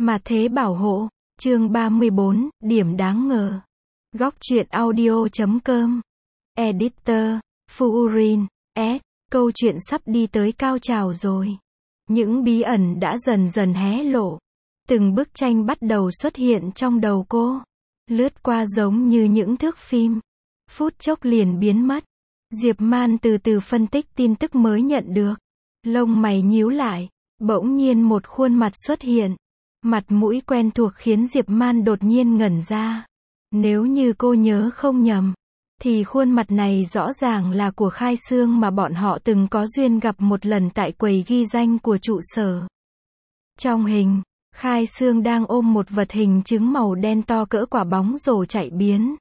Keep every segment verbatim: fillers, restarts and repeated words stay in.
Mà thế bảo hộ, chương ba mươi bốn, điểm đáng ngờ. Góc truyện audio chấm com. Editor, Fuurin, S. Câu chuyện sắp đi tới cao trào rồi. Những bí ẩn đã dần dần hé lộ. Từng bức tranh bắt đầu xuất hiện trong đầu cô. Lướt qua giống như những thước phim. Phút chốc liền biến mất. Diệp Man từ từ phân tích tin tức mới nhận được. Lông mày nhíu lại. Bỗng nhiên một khuôn mặt xuất hiện. Mặt mũi quen thuộc khiến Diệp Man đột nhiên ngẩn ra. Nếu như cô nhớ không nhầm, thì khuôn mặt này rõ ràng là của Khai Xương mà bọn họ từng có duyên gặp một lần tại quầy ghi danh của trụ sở. Trong hình, Khai Xương đang ôm một vật hình trứng màu đen to cỡ quả bóng rổ chạy biến.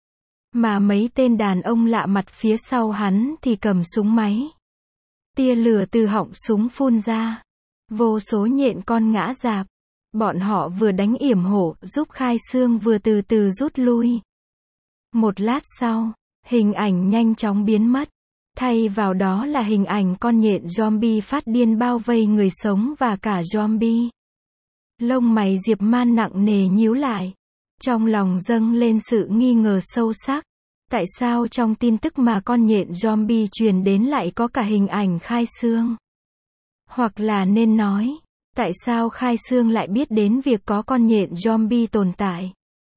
Mà mấy tên đàn ông lạ mặt phía sau hắn thì cầm súng máy. Tia lửa từ họng súng phun ra. Vô số nhện con ngã rạp. Bọn họ vừa đánh yểm hộ giúp Khai Xương vừa từ từ rút lui. Một lát sau, hình ảnh nhanh chóng biến mất. Thay vào đó là hình ảnh con nhện zombie phát điên bao vây người sống và cả zombie. Lông mày Diệp Man nặng nề nhíu lại. Trong lòng dâng lên sự nghi ngờ sâu sắc. Tại sao trong tin tức mà con nhện zombie truyền đến lại có cả hình ảnh Khai Xương? Hoặc là nên nói, tại sao Khai Xương lại biết đến việc có con nhện zombie tồn tại?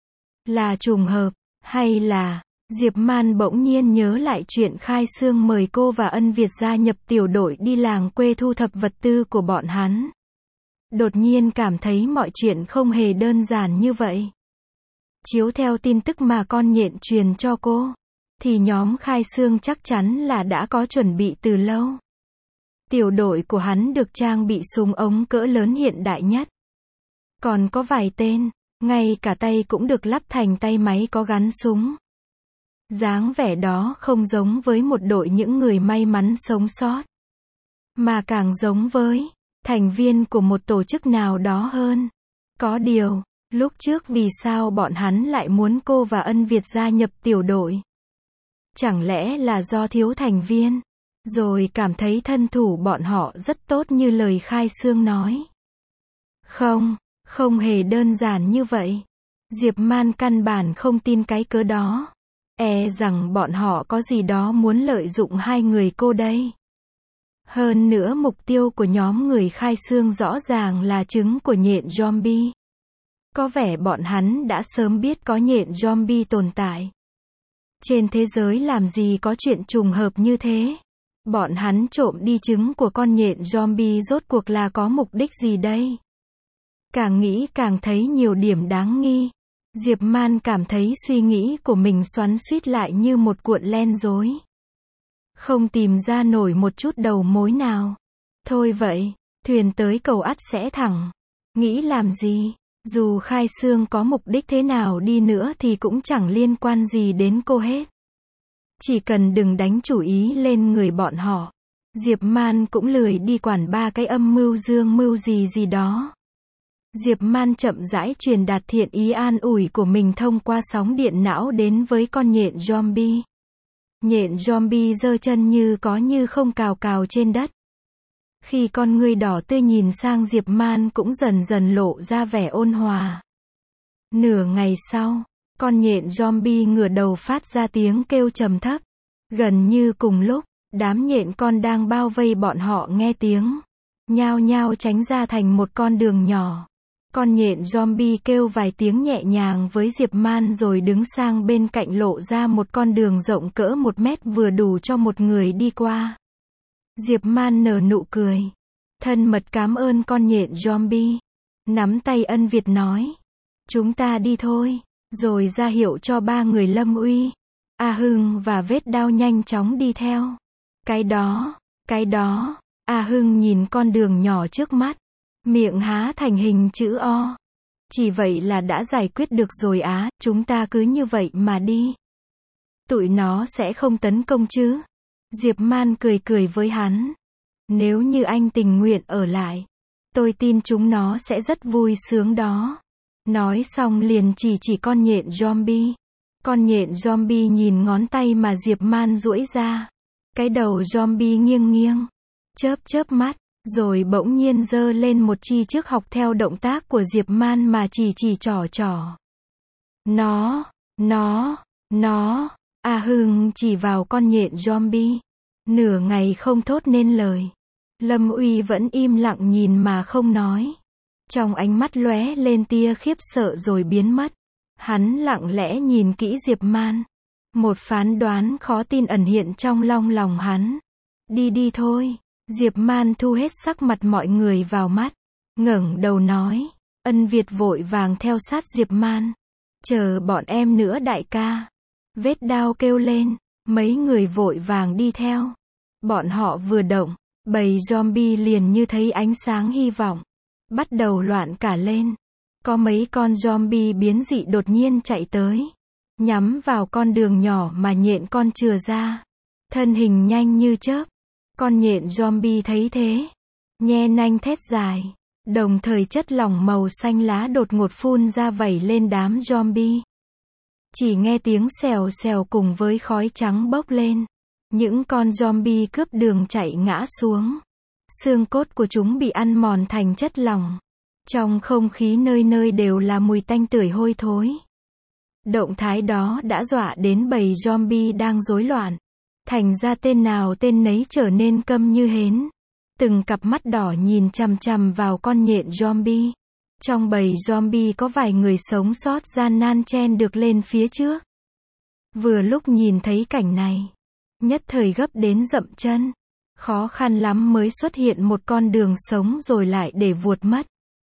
Là trùng hợp, hay là... Diệp Man bỗng nhiên nhớ lại chuyện Khai Xương mời cô và Ân Việt gia nhập tiểu đội đi làng quê thu thập vật tư của bọn hắn. Đột nhiên cảm thấy mọi chuyện không hề đơn giản như vậy. Chiếu theo tin tức mà con nhện truyền cho cô, thì nhóm Khai Xương chắc chắn là đã có chuẩn bị từ lâu. Tiểu đội của hắn được trang bị súng ống cỡ lớn hiện đại nhất. Còn có vài tên, ngay cả tay cũng được lắp thành tay máy có gắn súng. Dáng vẻ đó không giống với một đội những người may mắn sống sót, mà càng giống với thành viên của một tổ chức nào đó hơn. Có điều, lúc trước vì sao bọn hắn lại muốn cô và Ân Việt gia nhập tiểu đội? Chẳng lẽ là do thiếu thành viên, rồi cảm thấy thân thủ bọn họ rất tốt như lời Khai Xương nói? Không, không hề đơn giản như vậy. Diệp Man căn bản không tin cái cớ đó. E rằng bọn họ có gì đó muốn lợi dụng hai người cô đây. Hơn nữa mục tiêu của nhóm người Khai Xương rõ ràng là trứng của nhện zombie. Có vẻ bọn hắn đã sớm biết có nhện zombie tồn tại. Trên thế giới làm gì có chuyện trùng hợp như thế? Bọn hắn trộm đi trứng của con nhện zombie rốt cuộc là có mục đích gì đây? Càng nghĩ càng thấy nhiều điểm đáng nghi. Diệp Man cảm thấy suy nghĩ của mình xoắn xuýt lại như một cuộn len rối. Không tìm ra nổi một chút đầu mối nào. Thôi vậy, thuyền tới cầu ắt sẽ thẳng. Nghĩ làm gì? Dù Khai Xương có mục đích thế nào đi nữa thì cũng chẳng liên quan gì đến cô hết. Chỉ cần đừng đánh chủ ý lên người bọn họ. Diệp Man cũng lười đi quản ba cái âm mưu dương mưu gì gì đó. Diệp Man chậm rãi truyền đạt thiện ý an ủi của mình thông qua sóng điện não đến với con nhện zombie. Nhện zombie giơ chân như có như không cào cào trên đất. Khi con ngươi đỏ tươi nhìn sang Diệp Man cũng dần dần lộ ra vẻ ôn hòa. Nửa ngày sau, con nhện zombie ngửa đầu phát ra tiếng kêu trầm thấp. Gần như cùng lúc, đám nhện con đang bao vây bọn họ nghe tiếng, nhao nhao tránh ra thành một con đường nhỏ. Con nhện zombie kêu vài tiếng nhẹ nhàng với Diệp Man rồi đứng sang bên cạnh lộ ra một con đường rộng cỡ một mét vừa đủ cho một người đi qua. Diệp Man nở nụ cười. Thân mật cảm ơn con nhện zombie. Nắm tay Ân Việt nói. Chúng ta đi thôi. Rồi ra hiệu cho ba người Lâm Uy, A Hưng và Vết Đao nhanh chóng đi theo. Cái đó, cái đó, A Hưng nhìn con đường nhỏ trước mắt. Miệng há thành hình chữ O. Chỉ vậy là đã giải quyết được rồi á, chúng ta cứ như vậy mà đi. Tụi nó sẽ không tấn công chứ? Diệp Man cười cười với hắn. Nếu như anh tình nguyện ở lại, tôi tin chúng nó sẽ rất vui sướng đó. Nói xong liền chỉ chỉ con nhện zombie. Con nhện zombie nhìn ngón tay mà Diệp Man duỗi ra. Cái đầu zombie nghiêng nghiêng, chớp chớp mắt, Rồi bỗng nhiên giơ lên một chi trước học theo động tác của Diệp Man mà chỉ chỉ trỏ trỏ. Nó, nó, nó, A Hưng chỉ vào con nhện zombie. Nửa ngày không thốt nên lời. Lâm Uy vẫn im lặng nhìn mà không nói. Trong ánh mắt lóe lên tia khiếp sợ rồi biến mất. Hắn lặng lẽ nhìn kỹ Diệp Man. Một phán đoán khó tin ẩn hiện trong long lòng hắn. Đi đi thôi. Diệp Man thu hết sắc mặt mọi người vào mắt. Ngẩng đầu nói. Ân Việt vội vàng theo sát Diệp Man. Chờ bọn em nữa đại ca. Vết đao kêu lên. Mấy người vội vàng đi theo. Bọn họ vừa động. Bầy zombie liền như thấy ánh sáng hy vọng. Bắt đầu loạn cả lên. Có mấy con zombie biến dị đột nhiên chạy tới. Nhắm vào con đường nhỏ mà nhện con chừa ra. Thân hình nhanh như chớp. Con nhện zombie thấy thế. Nhe nanh thét dài. Đồng thời chất lỏng màu xanh lá đột ngột phun ra vẩy lên đám zombie. Chỉ nghe tiếng xèo xèo cùng với khói trắng bốc lên. Những con zombie cướp đường chạy ngã xuống. Xương cốt của chúng bị ăn mòn thành chất lỏng. Trong không khí nơi nơi đều là mùi tanh tưởi hôi thối. Động thái đó đã dọa đến bầy zombie đang rối loạn. Thành ra tên nào tên nấy trở nên câm như hến. Từng cặp mắt đỏ nhìn chằm chằm vào con nhện zombie. Trong bầy zombie có vài người sống sót gian nan chen được lên phía trước. Vừa lúc nhìn thấy cảnh này. Nhất thời gấp đến dậm chân. Khó khăn lắm mới xuất hiện một con đường sống rồi lại để vuột mất.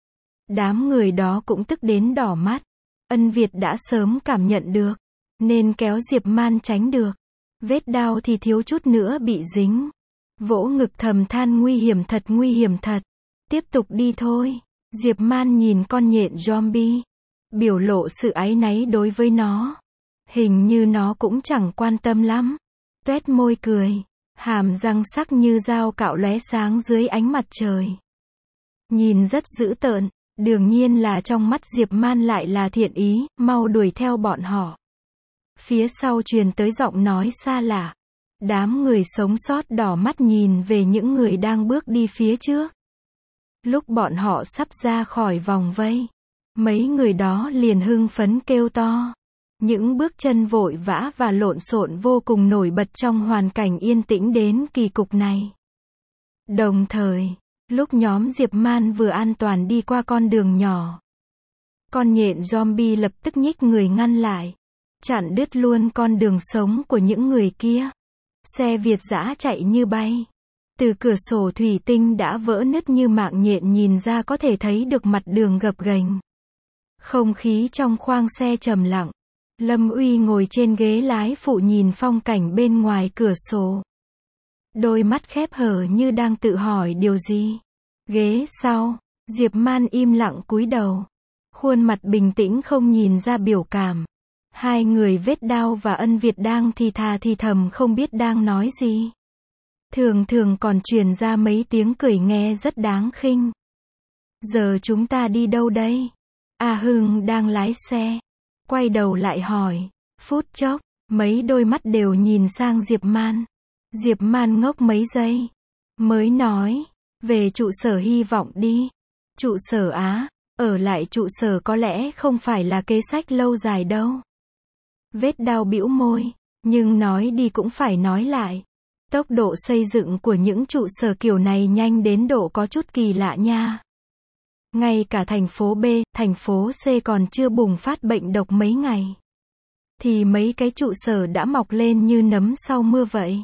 Đám người đó cũng tức đến đỏ mắt. Ân Việt đã sớm cảm nhận được. Nên kéo Diệp Man tránh được. Vết đao thì thiếu chút nữa bị dính. Vỗ ngực thầm than nguy hiểm thật nguy hiểm thật. Tiếp tục đi thôi. Diệp Man nhìn con nhện zombie. Biểu lộ sự áy náy đối với nó. Hình như nó cũng chẳng quan tâm lắm. Tuét môi cười. Hàm răng sắc như dao cạo lóe sáng dưới ánh mặt trời. Nhìn rất dữ tợn. Đương nhiên là trong mắt Diệp Man lại là thiện ý. Mau đuổi theo bọn họ. Phía sau truyền tới giọng nói xa lạ. Đám người sống sót đỏ mắt nhìn về những người đang bước đi phía trước. Lúc bọn họ sắp ra khỏi vòng vây. Mấy người đó liền hưng phấn kêu to. Những bước chân vội vã và lộn xộn vô cùng nổi bật trong hoàn cảnh yên tĩnh đến kỳ cục này. Đồng thời, lúc nhóm Diệp Man vừa an toàn đi qua con đường nhỏ. Con nhện zombie lập tức nhích người ngăn lại. Chặn đứt luôn con đường sống của những người kia. Xe Việt dã chạy như bay. Từ cửa sổ thủy tinh đã vỡ nứt như mạng nhện nhìn ra có thể thấy được mặt đường gập ghềnh. Không khí trong khoang xe trầm lặng. Lâm Uy ngồi trên ghế lái phụ nhìn phong cảnh bên ngoài cửa sổ. Đôi mắt khép hờ như đang tự hỏi điều gì. Ghế sau, Diệp Man im lặng cúi đầu. Khuôn mặt bình tĩnh không nhìn ra biểu cảm. Hai người Vết Đao và Ân Việt đang thì thà thì thầm không biết đang nói gì. Thường thường còn truyền ra mấy tiếng cười nghe rất đáng khinh. Giờ chúng ta đi đâu đây? A Hưng đang lái xe. Quay đầu lại hỏi. Phút chốc, mấy đôi mắt đều nhìn sang Diệp Man. Diệp Man ngốc mấy giây. Mới nói. Về trụ sở hy vọng đi. Trụ sở á? Ở lại trụ sở có lẽ không phải là kế sách lâu dài đâu. Vết Đao bĩu môi. Nhưng nói đi cũng phải nói lại. Tốc độ xây dựng của những trụ sở kiểu này nhanh đến độ có chút kỳ lạ nha. Ngay cả thành phố B, thành phố C còn chưa bùng phát bệnh độc mấy ngày. Thì mấy cái trụ sở đã mọc lên như nấm sau mưa vậy.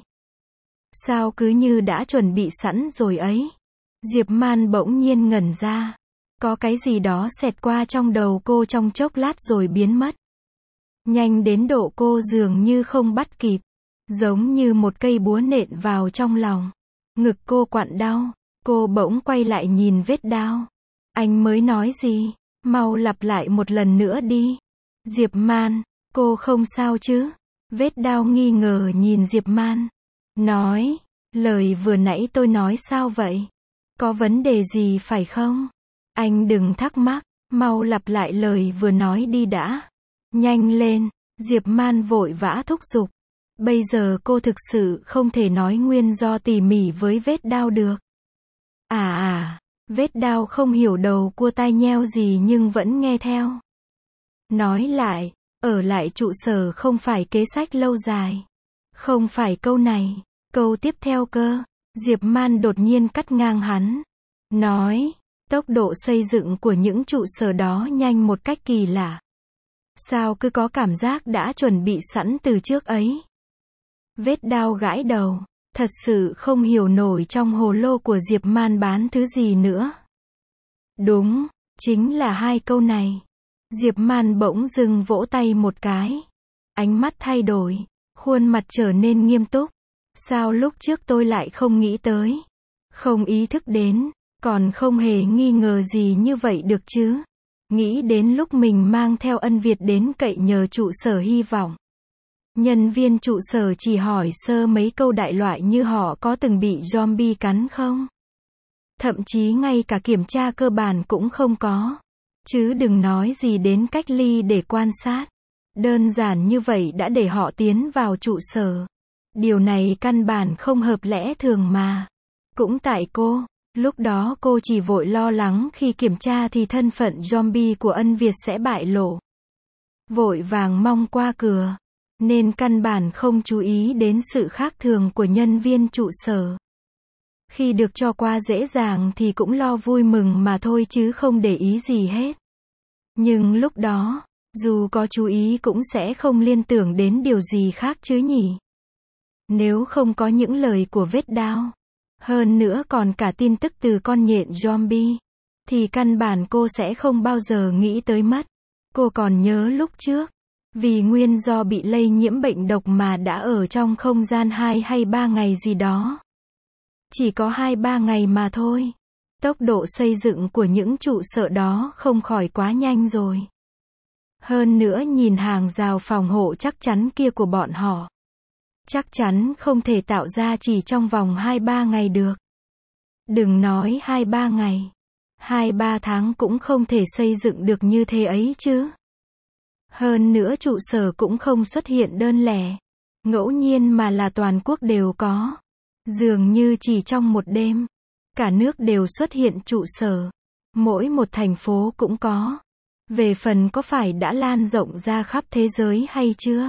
Sao cứ như đã chuẩn bị sẵn rồi ấy. Diệp Man bỗng nhiên ngẩn ra. Có cái gì đó xẹt qua trong đầu cô trong chốc lát rồi biến mất. Nhanh đến độ cô dường như không bắt kịp. Giống như một cây búa nện vào trong lòng. Ngực cô quặn đau. Cô bỗng quay lại nhìn Vết Đao. Anh mới nói gì? Mau lặp lại một lần nữa đi. Diệp Man, cô không sao chứ? Vết Đao nghi ngờ nhìn Diệp Man. Nói, lời vừa nãy tôi nói sao vậy? Có vấn đề gì phải không? Anh đừng thắc mắc, mau lặp lại lời vừa nói đi đã. Nhanh lên, Diệp Man vội vã thúc giục. Bây giờ cô thực sự không thể nói nguyên do tỉ mỉ với Vết Đao được. À à, vết đao không hiểu đầu cua tai nheo gì nhưng vẫn nghe theo. Nói lại, ở lại trụ sở không phải kế sách lâu dài. Không phải câu này, câu tiếp theo cơ. Diệp Man đột nhiên cắt ngang hắn. Nói, tốc độ xây dựng của những trụ sở đó nhanh một cách kỳ lạ. Sao cứ có cảm giác đã chuẩn bị sẵn từ trước ấy. Vết đao gãi đầu, thật sự không hiểu nổi trong hồ lô của Diệp Man bán thứ gì nữa. Đúng, chính là hai câu này. Diệp Man bỗng dưng vỗ tay một cái. Ánh mắt thay đổi, khuôn mặt trở nên nghiêm túc. Sao lúc trước tôi lại không nghĩ tới, không ý thức đến, còn không hề nghi ngờ gì như vậy được chứ. Nghĩ đến lúc mình mang theo Ân Việt đến cậy nhờ trụ sở hy vọng. Nhân viên trụ sở chỉ hỏi sơ mấy câu đại loại như họ có từng bị zombie cắn không. Thậm chí ngay cả kiểm tra cơ bản cũng không có. Chứ đừng nói gì đến cách ly để quan sát. Đơn giản như vậy đã để họ tiến vào trụ sở. Điều này căn bản không hợp lẽ thường mà. Cũng tại cô, lúc đó cô chỉ vội lo lắng khi kiểm tra thì thân phận zombie của Ân Việt sẽ bại lộ. Vội vàng mong qua cửa, nên căn bản không chú ý đến sự khác thường của nhân viên trụ sở. Khi được cho qua dễ dàng thì cũng lo vui mừng mà thôi chứ không để ý gì hết. Nhưng lúc đó, dù có chú ý cũng sẽ không liên tưởng đến điều gì khác chứ nhỉ. Nếu không có những lời của vết đao, hơn nữa còn cả tin tức từ con nhện zombie, thì căn bản cô sẽ không bao giờ nghĩ tới mất. Cô còn nhớ lúc trước, vì nguyên do bị lây nhiễm bệnh độc mà đã ở trong không gian hai hay ba ngày gì đó. Chỉ có hai ba ngày mà thôi. Tốc độ xây dựng của những trụ sở đó không khỏi quá nhanh rồi. Hơn nữa nhìn hàng rào phòng hộ chắc chắn kia của bọn họ. Chắc chắn không thể tạo ra chỉ trong vòng hai ba ngày được. Đừng nói hai ba ngày. hai ba tháng cũng không thể xây dựng được như thế ấy chứ. Hơn nữa trụ sở cũng không xuất hiện đơn lẻ, ngẫu nhiên mà là toàn quốc đều có. Dường như chỉ trong một đêm, cả nước đều xuất hiện trụ sở. Mỗi một thành phố cũng có. Về phần có phải đã lan rộng ra khắp thế giới hay chưa?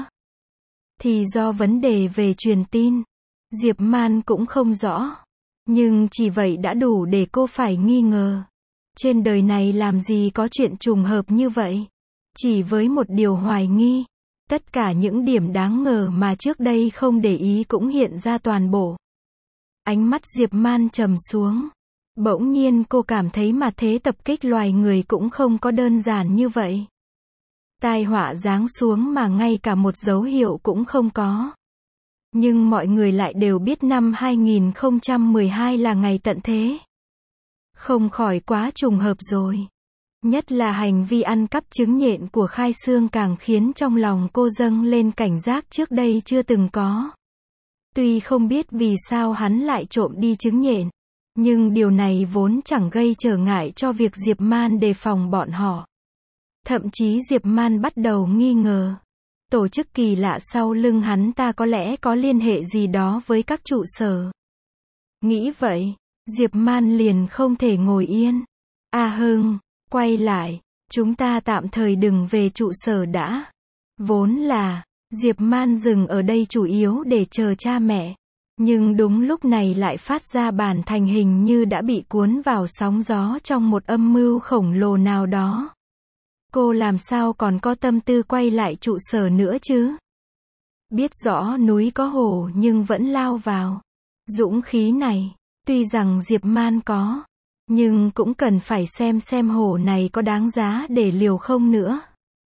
Thì do vấn đề về truyền tin, Diệp Man cũng không rõ. Nhưng chỉ vậy đã đủ để cô phải nghi ngờ. Trên đời này làm gì có chuyện trùng hợp như vậy? Chỉ với một điều hoài nghi, tất cả những điểm đáng ngờ mà trước đây không để ý cũng hiện ra toàn bộ. Ánh mắt Diệp Man trầm xuống. Bỗng nhiên cô cảm thấy mà thế tập kích loài người cũng không có đơn giản như vậy. Tai họa giáng xuống mà ngay cả một dấu hiệu cũng không có. Nhưng mọi người lại đều biết năm hai nghìn không trăm mười hai là ngày tận thế. Không khỏi quá trùng hợp rồi. Nhất là hành vi ăn cắp trứng nhện của Khai Xương càng khiến trong lòng cô dâng lên cảnh giác trước đây chưa từng có. Tuy không biết vì sao hắn lại trộm đi trứng nhện, nhưng điều này vốn chẳng gây trở ngại cho việc Diệp Man đề phòng bọn họ. Thậm chí Diệp Man bắt đầu nghi ngờ. Tổ chức kỳ lạ sau lưng hắn ta có lẽ có liên hệ gì đó với các trụ sở. Nghĩ vậy, Diệp Man liền không thể ngồi yên. A Hưng, quay lại, chúng ta tạm thời đừng về trụ sở đã. Vốn là, Diệp Man dừng ở đây chủ yếu để chờ cha mẹ. Nhưng đúng lúc này lại phát ra bản thành hình như đã bị cuốn vào sóng gió trong một âm mưu khổng lồ nào đó. Cô làm sao còn có tâm tư quay lại trụ sở nữa chứ? Biết rõ núi có hổ nhưng vẫn lao vào. Dũng khí này, tuy rằng Diệp Man có, nhưng cũng cần phải xem xem hổ này có đáng giá để liều không nữa.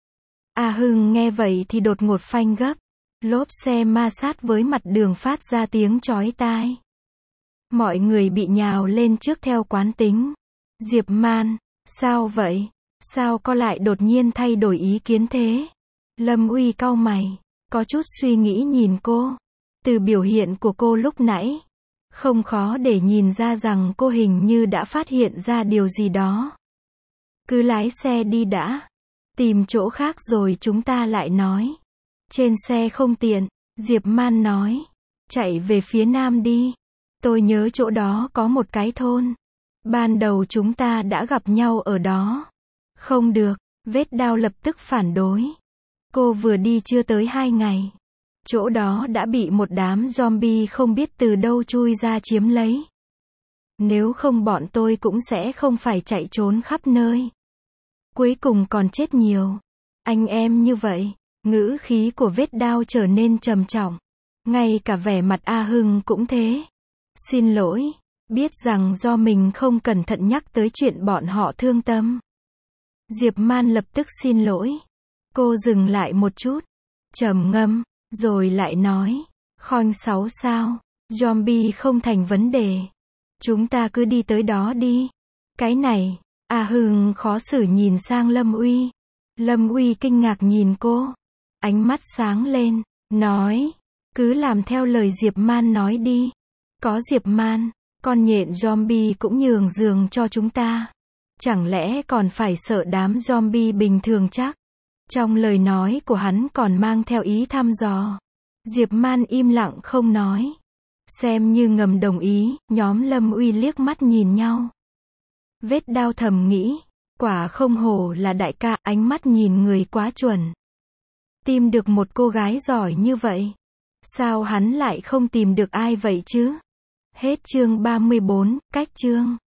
A Hưng nghe vậy thì đột ngột phanh gấp. Lốp xe ma sát với mặt đường phát ra tiếng chói tai. Mọi người bị nhào lên trước theo quán tính. Diệp Man, sao vậy? Sao có lại đột nhiên thay đổi ý kiến thế? Lâm Uy cau mày, có chút suy nghĩ nhìn cô. Từ biểu hiện của cô lúc nãy, không khó để nhìn ra rằng cô hình như đã phát hiện ra điều gì đó. Cứ lái xe đi đã. Tìm chỗ khác rồi chúng ta lại nói. Trên xe không tiện, Diệp Man nói. Chạy về phía nam đi. Tôi nhớ chỗ đó có một cái thôn. Ban đầu chúng ta đã gặp nhau ở đó. Không được, vết đao lập tức phản đối. Cô vừa đi chưa tới hai ngày. Chỗ đó đã bị một đám zombie không biết từ đâu chui ra chiếm lấy. Nếu không bọn tôi cũng sẽ không phải chạy trốn khắp nơi. Cuối cùng còn chết nhiều. Anh em như vậy, ngữ khí của vết đao trở nên trầm trọng. Ngay cả vẻ mặt A Hưng cũng thế. Xin lỗi, biết rằng do mình không cẩn thận nhắc tới chuyện bọn họ thương tâm. Diệp Man lập tức xin lỗi. Cô dừng lại một chút, trầm ngâm, rồi lại nói, Khoanh sáu sao, zombie không thành vấn đề. Chúng ta cứ đi tới đó đi. Cái này, A Hưng khó xử nhìn sang Lâm Uy. Lâm Uy kinh ngạc nhìn cô. Ánh mắt sáng lên, nói, cứ làm theo lời Diệp Man nói đi. Có Diệp Man, con nhện zombie cũng nhường giường cho chúng ta. Chẳng lẽ còn phải sợ đám zombie bình thường chắc? Trong lời nói của hắn còn mang theo ý thăm dò. Diệp Man im lặng không nói. Xem như ngầm đồng ý, nhóm Lâm Uy liếc mắt nhìn nhau. Vết đao thầm nghĩ, quả không hổ là đại ca, ánh mắt nhìn người quá chuẩn. Tìm được một cô gái giỏi như vậy. Sao hắn lại không tìm được ai vậy chứ? Hết chương ba mươi bốn, cách chương.